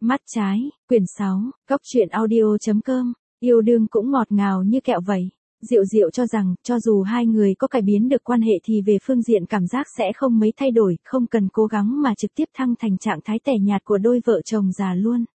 Mắt trái, quyển 6, Góc truyện audio.com, yêu đương cũng ngọt ngào như kẹo vậy. Diệu Diệu cho rằng, cho dù hai người có cải biến được quan hệ thì về phương diện cảm giác sẽ không mấy thay đổi, không cần cố gắng mà trực tiếp thăng thành trạng thái tẻ nhạt của đôi vợ chồng già luôn.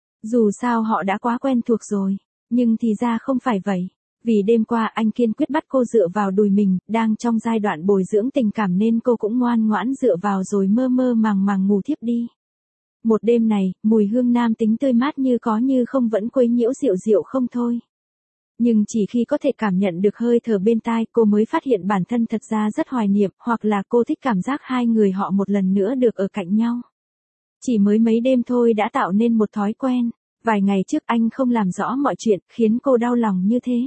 Dù sao họ đã quá quen thuộc rồi, nhưng thì ra không phải vậy. Vì đêm qua anh kiên quyết bắt cô dựa vào đùi mình, đang trong giai đoạn bồi dưỡng tình cảm nên cô cũng ngoan ngoãn dựa vào rồi mơ mơ màng màng ngủ thiếp đi. Một đêm này, mùi hương nam tính tươi mát như có như không vẫn quấy nhiễu Diệu Diệu không thôi. Nhưng chỉ khi có thể cảm nhận được hơi thở bên tai cô mới phát hiện bản thân thật ra rất hoài niệm, hoặc là cô thích cảm giác hai người họ một lần nữa được ở cạnh nhau. Chỉ mới mấy đêm thôi đã tạo nên một thói quen. Vài ngày trước anh không làm rõ mọi chuyện, khiến cô đau lòng như thế.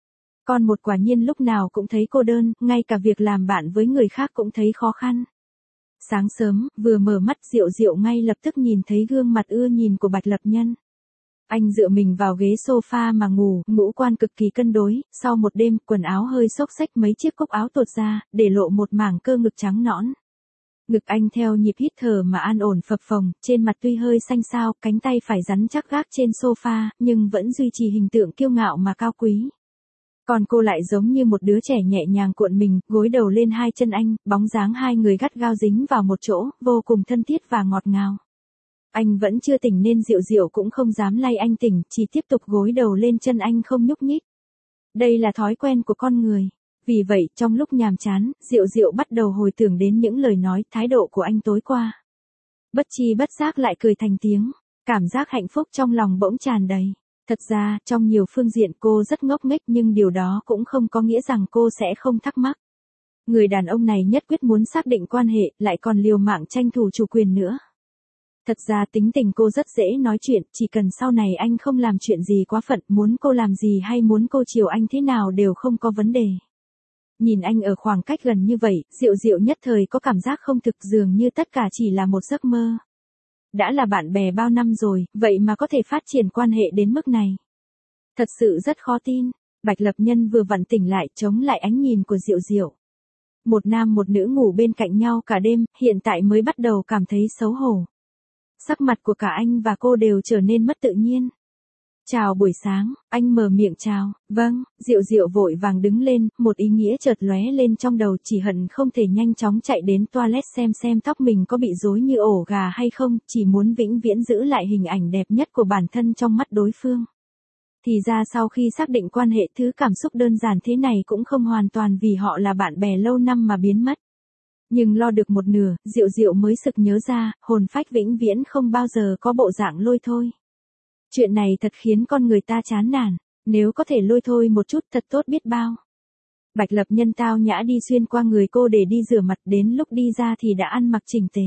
Con một quả nhiên lúc nào cũng thấy cô đơn, ngay cả việc làm bạn với người khác cũng thấy khó khăn. Sáng sớm, vừa mở mắt Diệu Diệu ngay lập tức nhìn thấy gương mặt ưa nhìn của Bạch Lập Nhân. Anh dựa mình vào ghế sofa mà ngủ, ngũ quan cực kỳ cân đối, sau một đêm, quần áo hơi xốc xếch mấy chiếc cúc áo tuột ra, để lộ một mảng cơ ngực trắng nõn. Ngực anh theo nhịp hít thở mà an ổn phập phồng, trên mặt tuy hơi xanh xao, cánh tay phải rắn chắc gác trên sofa, nhưng vẫn duy trì hình tượng kiêu ngạo mà cao quý. Còn cô lại giống như một đứa trẻ nhẹ nhàng cuộn mình, gối đầu lên hai chân anh, bóng dáng hai người gắt gao dính vào một chỗ, vô cùng thân thiết và ngọt ngào. Anh vẫn chưa tỉnh nên Diệu Diệu cũng không dám lay anh tỉnh, chỉ tiếp tục gối đầu lên chân anh không nhúc nhích. Đây là thói quen của con người. Vì vậy, trong lúc nhàm chán, Diệu Diệu bắt đầu hồi tưởng đến những lời nói, thái độ của anh tối qua. Bất chi bất giác lại cười thành tiếng, cảm giác hạnh phúc trong lòng bỗng tràn đầy. Thật ra, trong nhiều phương diện cô rất ngốc nghếch nhưng điều đó cũng không có nghĩa rằng cô sẽ không thắc mắc. Người đàn ông này nhất quyết muốn xác định quan hệ, lại còn liều mạng tranh thủ chủ quyền nữa. Thật ra tính tình cô rất dễ nói chuyện, chỉ cần sau này anh không làm chuyện gì quá phận, muốn cô làm gì hay muốn cô chiều anh thế nào đều không có vấn đề. Nhìn anh ở khoảng cách gần như vậy, Diệu Diệu nhất thời có cảm giác không thực, dường như tất cả chỉ là một giấc mơ. Đã là bạn bè bao năm rồi, vậy mà có thể phát triển quan hệ đến mức này. Thật sự rất khó tin. Bạch Lập Nhân vừa vặn tỉnh lại, chống lại ánh nhìn của Diệu Diệu. Một nam một nữ ngủ bên cạnh nhau cả đêm, hiện tại mới bắt đầu cảm thấy xấu hổ. Sắc mặt của cả anh và cô đều trở nên mất tự nhiên. Chào buổi sáng, anh mở miệng chào. Vâng, Diệu Diệu vội vàng đứng lên, một ý nghĩa chợt lóe lên trong đầu, chỉ hận không thể nhanh chóng chạy đến toilet xem tóc mình có bị rối như ổ gà hay không, chỉ muốn vĩnh viễn giữ lại hình ảnh đẹp nhất của bản thân trong mắt đối phương. Thì ra sau khi xác định quan hệ, thứ cảm xúc đơn giản thế này cũng không hoàn toàn vì họ là bạn bè lâu năm mà biến mất. Nhưng lo được một nửa, Diệu Diệu mới sực nhớ ra, hồn phách vĩnh viễn không bao giờ có bộ dạng lôi thôi. Chuyện này thật khiến con người ta chán nản, nếu có thể lôi thôi một chút thật tốt biết bao. Bạch Lập Nhân tao nhã đi xuyên qua người cô để đi rửa mặt, đến lúc đi ra thì đã ăn mặc chỉnh tề.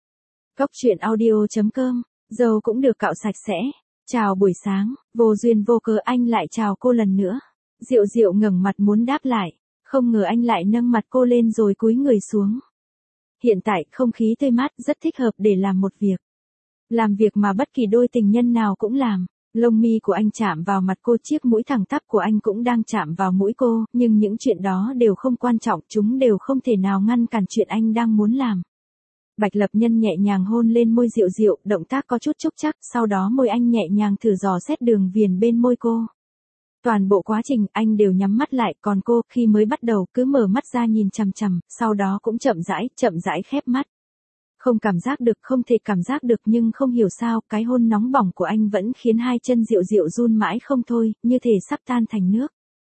Góc truyện audio.com, dầu cũng được cạo sạch sẽ. Chào buổi sáng, vô duyên vô cớ anh lại chào cô lần nữa. Diệu Diệu ngẩng mặt muốn đáp lại, không ngờ anh lại nâng mặt cô lên rồi cúi người xuống. Hiện tại không khí tươi mát rất thích hợp để làm một việc. Làm việc mà bất kỳ đôi tình nhân nào cũng làm. Lông mi của anh chạm vào mặt cô, chiếc mũi thẳng tắp của anh cũng đang chạm vào mũi cô, nhưng những chuyện đó đều không quan trọng, chúng đều không thể nào ngăn cản chuyện anh đang muốn làm. Bạch Lập Nhân nhẹ nhàng hôn lên môi Diệu Diệu, động tác có chút trúc trắc, sau đó môi anh nhẹ nhàng thử dò xét đường viền bên môi cô. Toàn bộ quá trình anh đều nhắm mắt lại, còn cô khi mới bắt đầu cứ mở mắt ra nhìn chằm chằm, sau đó cũng chậm rãi khép mắt. Không cảm giác được, không thể cảm giác được, nhưng không hiểu sao, cái hôn nóng bỏng của anh vẫn khiến hai chân Diệu Diệu run mãi không thôi, như thể sắp tan thành nước.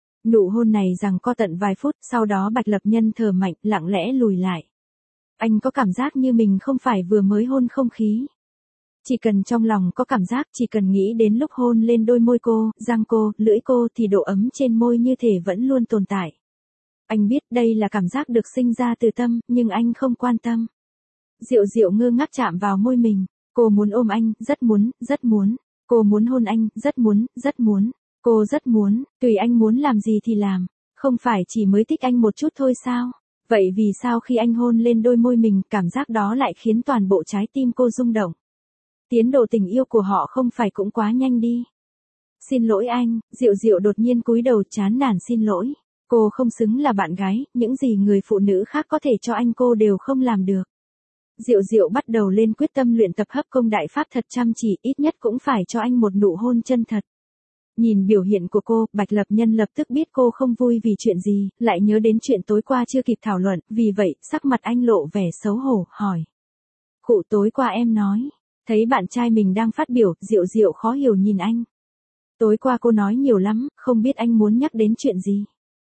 Nụ hôn này giằng co tận vài phút, sau đó Bạch Lập Nhân thở mạnh, lặng lẽ lùi lại. Anh có cảm giác như mình không phải vừa mới hôn không khí. Chỉ cần trong lòng có cảm giác, chỉ cần nghĩ đến lúc hôn lên đôi môi cô, răng cô, lưỡi cô thì độ ấm trên môi như thể vẫn luôn tồn tại. Anh biết đây là cảm giác được sinh ra từ tâm, nhưng anh không quan tâm. Diệu Diệu ngơ ngác chạm vào môi mình, cô muốn ôm anh, rất muốn, rất muốn. Cô muốn hôn anh, rất muốn, rất muốn. Cô rất muốn, tùy anh muốn làm gì thì làm. Không phải chỉ mới thích anh một chút thôi sao? Vậy vì sao khi anh hôn lên đôi môi mình, cảm giác đó lại khiến toàn bộ trái tim cô rung động? Tiến độ tình yêu của họ không phải cũng quá nhanh đi. Xin lỗi anh, Diệu Diệu đột nhiên cúi đầu chán nản xin lỗi. Cô không xứng là bạn gái, những gì người phụ nữ khác có thể cho anh cô đều không làm được. Diệu Diệu bắt đầu lên quyết tâm luyện tập hấp công đại pháp thật chăm chỉ, ít nhất cũng phải cho anh một nụ hôn chân thật. Nhìn biểu hiện của cô, Bạch Lập Nhân lập tức biết cô không vui vì chuyện gì, lại nhớ đến chuyện tối qua chưa kịp thảo luận, vì vậy, sắc mặt anh lộ vẻ xấu hổ, hỏi. Khụ, tối qua em nói, thấy bạn trai mình đang phát biểu, Diệu Diệu khó hiểu nhìn anh. Tối qua cô nói nhiều lắm, không biết anh muốn nhắc đến chuyện gì.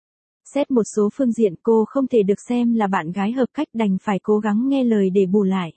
Xét một số phương diện cô không thể được xem là bạn gái hợp cách, đành phải cố gắng nghe lời để bù lại.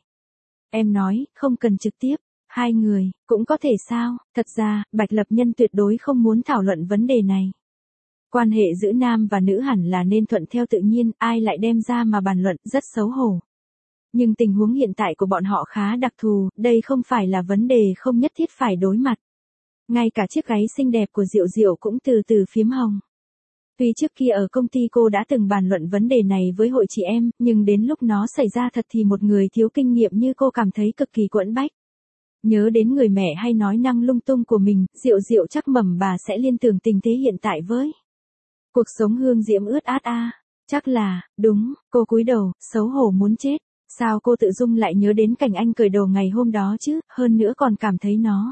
Em nói, không cần trực tiếp. Hai người, cũng có thể sao, thật ra, Bạch Lập Nhân tuyệt đối không muốn thảo luận vấn đề này. Quan hệ giữa nam và nữ hẳn là nên thuận theo tự nhiên, ai lại đem ra mà bàn luận, rất xấu hổ. Nhưng tình huống hiện tại của bọn họ khá đặc thù, đây không phải là vấn đề không nhất thiết phải đối mặt. Ngay cả chiếc gáy xinh đẹp của Diệu Diệu cũng từ từ phím hồng. Tuy trước kia ở công ty cô đã từng bàn luận vấn đề này với hội chị em, nhưng đến lúc nó xảy ra thật thì một người thiếu kinh nghiệm như cô cảm thấy cực kỳ quẫn bách. Nhớ đến người mẹ hay nói năng lung tung của mình, Diệu Diệu chắc mầm bà sẽ liên tưởng tình thế hiện tại với. Cuộc sống hương diễm ướt át a. Chắc là, đúng, cô cúi đầu, xấu hổ muốn chết. Sao cô tự dưng lại nhớ đến cảnh anh cởi đồ ngày hôm đó chứ, hơn nữa còn cảm thấy nó.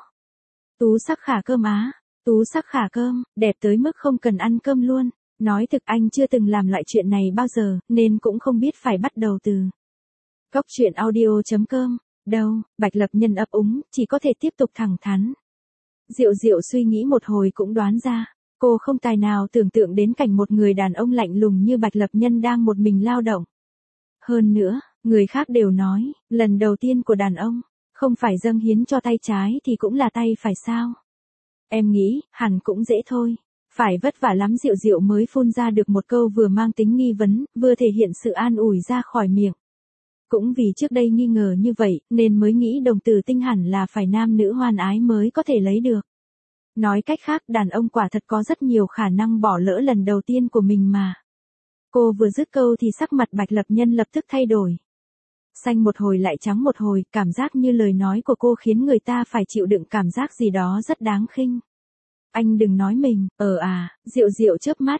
Tú sắc khả cơm á, tú sắc khả cơm, đẹp tới mức không cần ăn cơm luôn. Nói thực anh chưa từng làm loại chuyện này bao giờ, nên cũng không biết phải bắt đầu từ. Cóc truyện audio.com. Đâu, Bạch Lập Nhân ấp úng, chỉ có thể tiếp tục thẳng thắn. Diệu Diệu suy nghĩ một hồi cũng đoán ra, cô không tài nào tưởng tượng đến cảnh một người đàn ông lạnh lùng như Bạch Lập Nhân đang một mình lao động. Hơn nữa, người khác đều nói, lần đầu tiên của đàn ông, không phải dâng hiến cho tay trái thì cũng là tay phải sao. Em nghĩ, hẳn cũng dễ thôi. Phải vất vả lắm Diệu Diệu mới phun ra được một câu vừa mang tính nghi vấn, vừa thể hiện sự an ủi ra khỏi miệng. Cũng vì trước đây nghi ngờ như vậy, nên mới nghĩ đồng tử tinh hẳn là phải nam nữ hoan ái mới có thể lấy được. Nói cách khác, đàn ông quả thật có rất nhiều khả năng bỏ lỡ lần đầu tiên của mình mà. Cô vừa dứt câu thì sắc mặt Bạch Lập Nhân lập tức thay đổi. Xanh một hồi lại trắng một hồi, cảm giác như lời nói của cô khiến người ta phải chịu đựng cảm giác gì đó rất đáng khinh. Anh đừng nói mình, Diệu Diệu chớp mắt,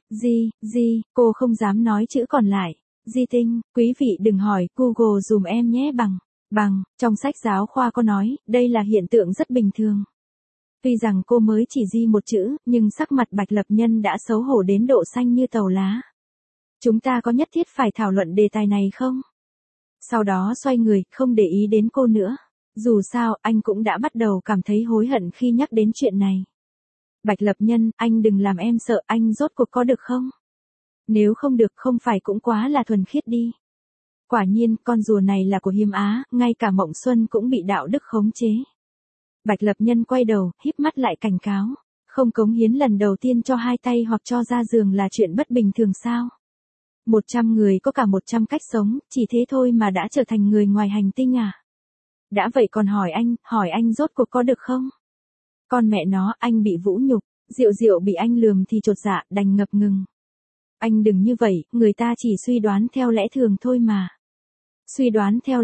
cô không dám nói chữ còn lại. Di tinh, quý vị đừng hỏi, Google dùm em nhé bằng, trong sách giáo khoa có nói, đây là hiện tượng rất bình thường. Tuy rằng cô mới chỉ di một chữ, nhưng sắc mặt Bạch Lập Nhân đã xấu hổ đến độ xanh như tàu lá. Chúng ta có nhất thiết phải thảo luận đề tài này không? Sau đó xoay người, không để ý đến cô nữa. Dù sao, anh cũng đã bắt đầu cảm thấy hối hận khi nhắc đến chuyện này. Bạch Lập Nhân, anh đừng làm em sợ, anh rốt cuộc có được không? Nếu không được không phải cũng quá là thuần khiết đi. Quả nhiên, con rùa này là của Hiếm Á, ngay cả Mộng Xuân cũng bị đạo đức khống chế. Bạch Lập Nhân quay đầu, híp mắt lại cảnh cáo. Không cống hiến lần đầu tiên cho hai tay hoặc cho ra giường là chuyện bất bình thường sao? 100 người có cả 100 cách sống, chỉ thế thôi mà đã trở thành người ngoài hành tinh à? Đã vậy còn hỏi anh rốt cuộc có được không? Con mẹ nó, anh bị vũ nhục, Diệu Diệu bị anh lườm thì chột dạ, đành ngập ngừng. Anh đừng như vậy, người ta chỉ suy đoán theo lẽ thường thôi mà. Suy đoán theo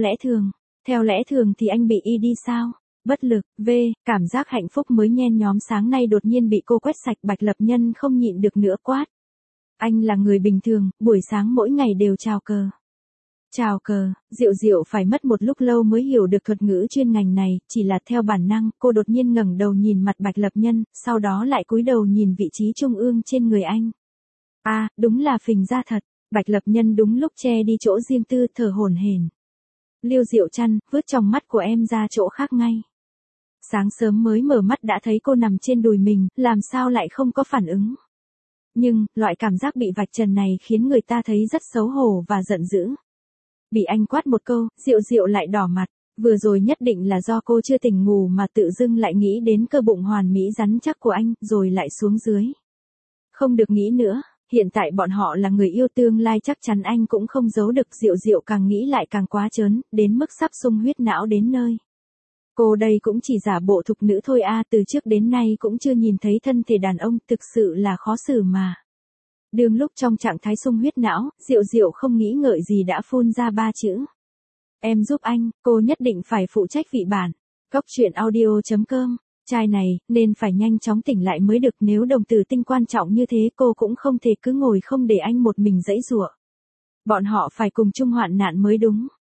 lẽ thường thì anh bị y đi sao? Bất lực, cảm giác hạnh phúc mới nhen nhóm sáng nay đột nhiên bị cô quét sạch. Bạch Lập Nhân không nhịn được nữa quát. Anh là người bình thường, buổi sáng mỗi ngày đều chào cờ. Chào cờ, Diệu Diệu phải mất một lúc lâu mới hiểu được thuật ngữ chuyên ngành này, chỉ là theo bản năng, cô đột nhiên ngẩng đầu nhìn mặt Bạch Lập Nhân, sau đó lại cúi đầu nhìn vị trí trung ương trên người anh. Đúng là phình ra thật, Bạch Lập Nhân đúng lúc che đi chỗ riêng tư, thở hổn hển. Liêu Diệu Trăn, vứt trong mắt của em ra chỗ khác ngay. Sáng sớm mới mở mắt đã thấy cô nằm trên đùi mình, làm sao lại không có phản ứng. Nhưng, loại cảm giác bị vạch trần này khiến người ta thấy rất xấu hổ và giận dữ. Bị anh quát một câu, Diệu Diệu lại đỏ mặt, vừa rồi nhất định là do cô chưa tỉnh ngủ mà tự dưng lại nghĩ đến cơ bụng hoàn mỹ rắn chắc của anh, rồi lại xuống dưới. Không được nghĩ nữa, hiện tại bọn họ là người yêu tương lai chắc chắn anh cũng không giấu được. Diệu Diệu càng nghĩ lại càng quá trớn, đến mức sắp xung huyết não đến nơi. Cô đây cũng chỉ giả bộ thục nữ thôi từ trước đến nay cũng chưa nhìn thấy thân thể đàn ông, thực sự là khó xử mà. Đương lúc trong trạng thái xung huyết não, Diệu Diệu không nghĩ ngợi gì đã phun ra 3 chữ. Em giúp anh, cô nhất định phải phụ trách vị bản. Cóc truyện audio.com, trai này, nên phải nhanh chóng tỉnh lại mới được, nếu đồng tử tinh quan trọng như thế cô cũng không thể cứ ngồi không để anh một mình giãy giụa. Bọn họ phải cùng chung hoạn nạn mới đúng.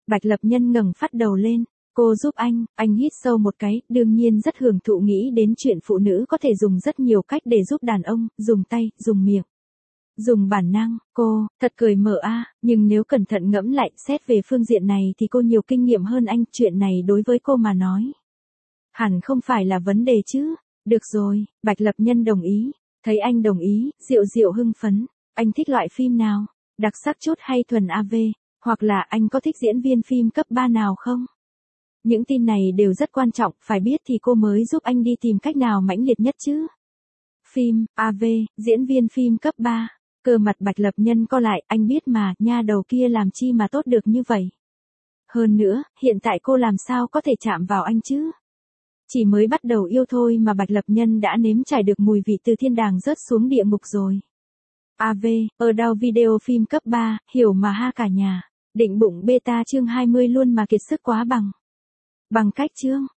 Bạch Lập Nhân ngẩng phát đầu lên. Cô giúp anh hít sâu một cái, đương nhiên rất hưởng thụ nghĩ đến chuyện phụ nữ có thể dùng rất nhiều cách để giúp đàn ông, dùng tay, dùng miệng, dùng bản năng, cô, thật cười mở nhưng nếu cẩn thận ngẫm lại, xét về phương diện này thì cô nhiều kinh nghiệm hơn anh, chuyện này đối với cô mà nói. Hẳn không phải là vấn đề chứ, được rồi, Bạch Lập Nhân đồng ý, thấy anh đồng ý, Diệu Diệu hưng phấn, anh thích loại phim nào, đặc sắc chút hay thuần AV, hoặc là anh có thích diễn viên phim cấp 3 nào không? Những tin này đều rất quan trọng, phải biết thì cô mới giúp anh đi tìm cách nào mãnh liệt nhất chứ. Phim, AV, diễn viên phim cấp 3. Cơ mặt Bạch Lập Nhân co lại, anh biết mà, nha đầu kia làm chi mà tốt được như vậy. Hơn nữa, hiện tại cô làm sao có thể chạm vào anh chứ? Chỉ mới bắt đầu yêu thôi mà Bạch Lập Nhân đã nếm trải được mùi vị từ thiên đàng rớt xuống địa ngục rồi. AV, ở đâu video phim cấp 3, hiểu mà ha cả nhà. Định bụng beta chương 20 luôn mà kiệt sức quá bằng. Bằng cách chương.